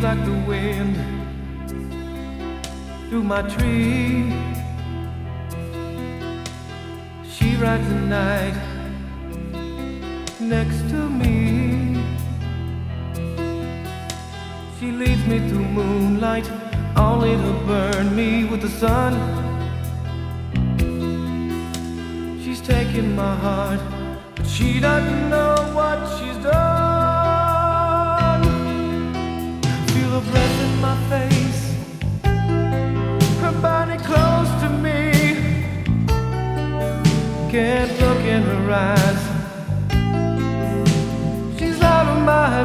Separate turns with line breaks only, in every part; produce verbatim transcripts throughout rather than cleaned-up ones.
like the wind through my tree. She rides the night next to me. She leads me through moonlight, only to burn me with the sun. She's taken my heart, but she doesn't know what she's done. Feel her breath in my face, her body close to me. Can't look in her eyes, she's out of my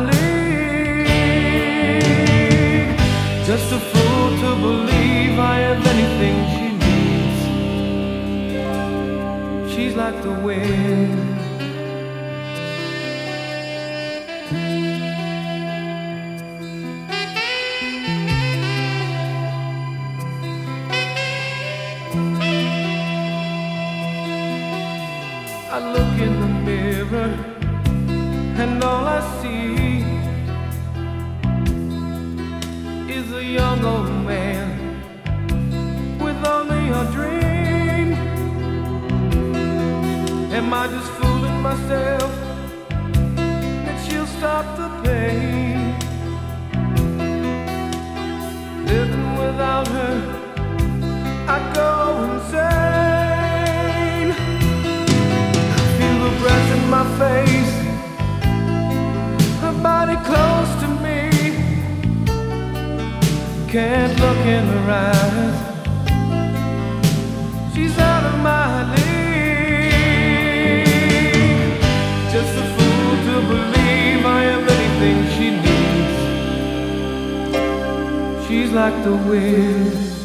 league. Just a fool to believe I have anything she needs. She's like the wind. I look in the mirror and all I see is a young old man with only a dream. Am I just fooling myself that she'll stop the pain? Living without her, I go insane. Feel the breath in my face, her body close to me. Can't look in her eyes, she's out of my league. Just a fool to believe I have anything she needs. She's like the wind.